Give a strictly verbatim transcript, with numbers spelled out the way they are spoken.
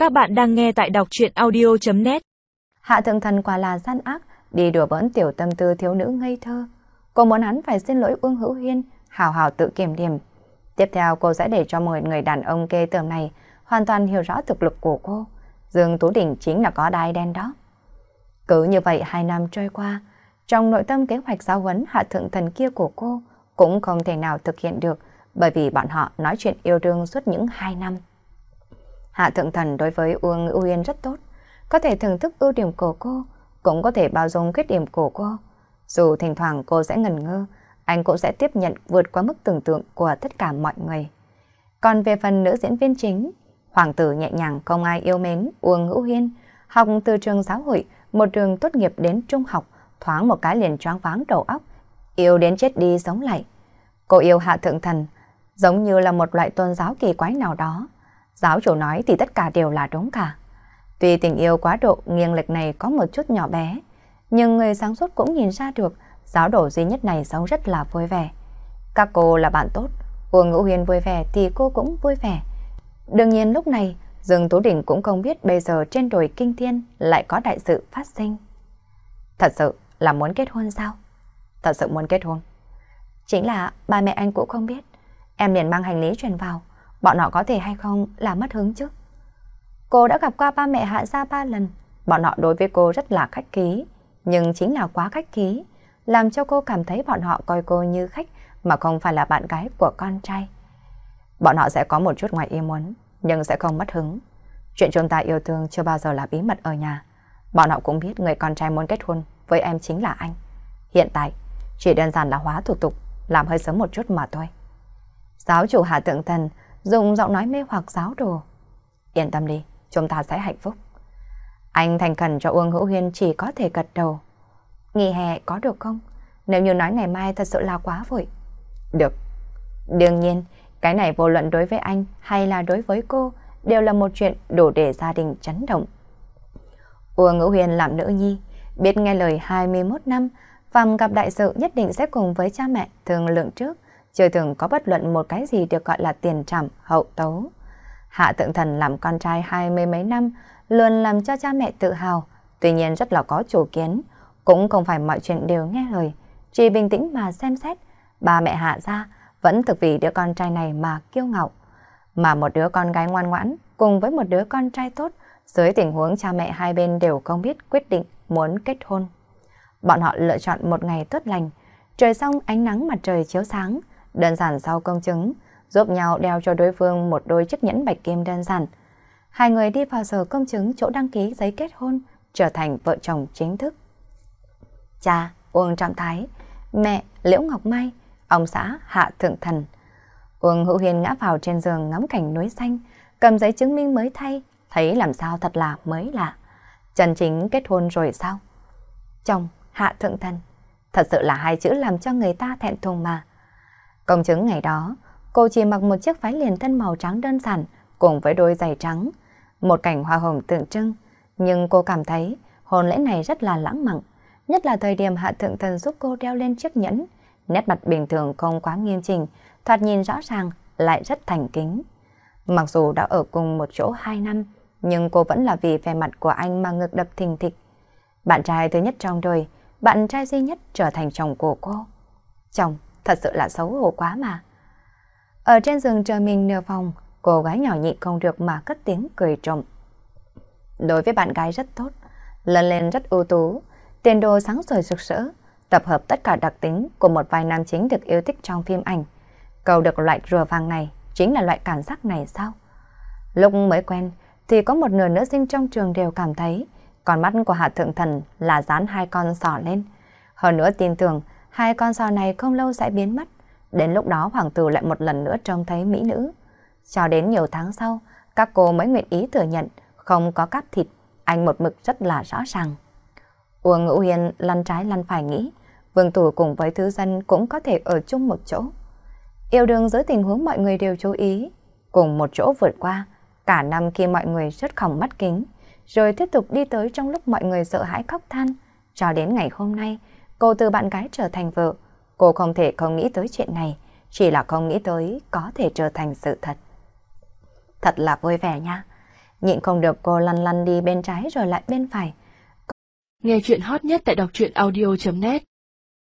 Các bạn đang nghe tại đọc truyện audio chấm net. Hạ Thượng Thần quả là gian ác, đi đùa bỡn tiểu tâm tư thiếu nữ ngây thơ. Cô muốn hắn phải xin lỗi Uông Hữu Hiên, hào hào tự kiểm điểm. Tiếp theo cô sẽ để cho một người đàn ông ghê tởm này hoàn toàn hiểu rõ thực lực của cô. Dương Tú Đình chính là có đai đen đó. Cứ như vậy hai năm trôi qua, trong nội tâm kế hoạch giáo huấn Hạ Thượng Thần kia của cô cũng không thể nào thực hiện được, bởi vì bọn họ nói chuyện yêu đương suốt những hai năm. Hạ Thượng Thần đối với Uông Hữu Hiên rất tốt, có thể thưởng thức ưu điểm của cô, cũng có thể bao dung khuyết điểm của cô. Dù thỉnh thoảng cô sẽ ngần ngơ, anh cũng sẽ tiếp nhận vượt qua mức tưởng tượng của tất cả mọi người. Còn về phần nữ diễn viên chính, hoàng tử nhẹ nhàng không ai yêu mến Uông Hữu Hiên, học từ trường giáo hội, một trường tốt nghiệp đến trung học, thoáng một cái liền choáng váng đầu óc, yêu đến chết đi sống lại. Cô yêu Hạ Thượng Thần giống như là một loại tôn giáo kỳ quái nào đó. Giáo chủ nói thì tất cả đều là đúng cả. Tuy tình yêu quá độ nghiêng lệch này có một chút nhỏ bé, nhưng người sáng suốt cũng nhìn ra được giáo đồ duy nhất này sống rất là vui vẻ. Các cô là bạn tốt, Uông Hữu Hiên vui vẻ thì cô cũng vui vẻ. Đương nhiên lúc này, Dương Tú Đình cũng không biết bây giờ trên đồi Kinh Thiên lại có đại sự phát sinh. Thật sự là muốn kết hôn sao? Thật sự muốn kết hôn. Chính là ba mẹ anh cũng không biết. Em liền mang hành lý truyền vào, bọn họ có thể hay không là mất hứng chứ. Cô đã gặp qua ba mẹ Hạ gia ba lần, bọn họ đối với cô rất là khách khí, nhưng chính là quá khách khí, làm cho cô cảm thấy bọn họ coi cô như khách mà không phải là bạn gái của con trai. Bọn họ sẽ có một chút ngoài ý muốn, nhưng sẽ không mất hứng. Chuyện chúng ta yêu thương chưa bao giờ là bí mật ở nhà. Bọn họ cũng biết người con trai muốn kết hôn với em chính là anh. Hiện tại, chỉ đơn giản là hóa thủ tục, làm hơi sớm một chút mà thôi. Giáo chủ Hạ Thượng Thần dùng giọng nói mê hoặc giáo đồ. Yên tâm đi, chúng ta sẽ hạnh phúc. Anh thành khẩn cho Uông Hữu Hiên chỉ có thể gật đầu. Nghỉ hè có được không? Nếu như nói ngày mai thật sự là quá vội. Được. Đương nhiên, cái này vô luận đối với anh hay là đối với cô đều là một chuyện đủ để gia đình chấn động. Uông Hữu Hiên làm nữ nhi, biết nghe lời hai mươi mốt năm, phàm gặp đại sự nhất định sẽ cùng với cha mẹ thương lượng trước, chưa từng có bất luận một cái gì được gọi là tiền trảm hậu tấu. Hạ Thượng Thần làm con trai hai mươi mấy năm, luôn làm cho cha mẹ tự hào, tuy nhiên rất là có chủ kiến, cũng không phải mọi chuyện đều nghe lời, chỉ bình tĩnh mà xem xét. Ba mẹ Hạ gia vẫn thực vì đứa con trai này mà kiêu ngạo, mà một đứa con gái ngoan ngoãn cùng với một đứa con trai tốt, dưới tình huống cha mẹ hai bên đều không biết quyết định muốn kết hôn. Bọn họ lựa chọn một ngày tốt lành, trời xong ánh nắng mặt trời chiếu sáng, đơn giản sau công chứng, giúp nhau đeo cho đối phương một đôi chiếc nhẫn bạch kim đơn giản. Hai người đi vào sở công chứng chỗ đăng ký giấy kết hôn, trở thành vợ chồng chính thức. Cha Uông Trọng Thái, mẹ Liễu Ngọc Mai, ông xã Hạ Thượng Thần. Uông Hữu Hiên ngã vào trên giường ngắm cảnh núi xanh, cầm giấy chứng minh mới thay, thấy làm sao thật là mới lạ. Chân chính kết hôn rồi sao? Chồng Hạ Thượng Thần, thật sự là hai chữ làm cho người ta thẹn thùng mà. Công chứng ngày đó, cô chỉ mặc một chiếc váy liền thân màu trắng đơn giản cùng với đôi giày trắng, một cảnh hoa hồng tượng trưng, nhưng cô cảm thấy hôn lễ này rất là lãng mạn, nhất là thời điểm Hạ Thượng Thần giúp cô đeo lên chiếc nhẫn, nét mặt bình thường không quá nghiêm chỉnh, thoạt nhìn rõ ràng lại rất thành kính. Mặc dù đã ở cùng một chỗ hai năm, nhưng cô vẫn là vì vẻ mặt của anh mà ngực đập thình thịch. Bạn trai thứ nhất trong đời, bạn trai duy nhất trở thành chồng của cô. Chồng thật sự là xấu hổ quá mà. Ở trên giường chờ mình nửa phòng, cô gái nhỏ nhị không được mà cất tiếng cười trộm. Đối với bạn gái rất tốt, lớn lên rất ưu tú, tiền đồ sáng sủa rực rỡ, tập hợp tất cả đặc tính của một vài nam chính được yêu thích trong phim ảnh. Cầu được loại rùa vàng này chính là loại cảm giác này sao? Lúc mới quen thì có một nửa nữ sinh trong trường đều cảm thấy con mắt của Hạ Thượng Thần là dán hai con sò lên. Hơn nữa tin tưởng hai con sò này không lâu sẽ biến mất. Đến lúc đó hoàng tử lại một lần nữa trông thấy mỹ nữ. Cho đến nhiều tháng sau, các cô mới nguyện ý thừa nhận không có cắp thịt, anh một mực rất là rõ ràng. Uông Hữu Hiên lăn trái lăn phải nghĩ, Vương Tử cùng với Thứ Dân cũng có thể ở chung một chỗ. Yêu đương dưới tình huống mọi người đều chú ý, cùng một chỗ vượt qua, cả năm khi mọi người rất khòng mắt kính, rồi tiếp tục đi tới trong lúc mọi người sợ hãi khóc than. Cho đến ngày hôm nay, cô từ bạn gái trở thành vợ, cô không thể không nghĩ tới chuyện này, chỉ là không nghĩ tới có thể trở thành sự thật. Thật là vui vẻ nha. Nhịn không được cô lăn lăn đi bên trái rồi lại bên phải. Nghe chuyện hot nhất tại đọc truyện audio chấm net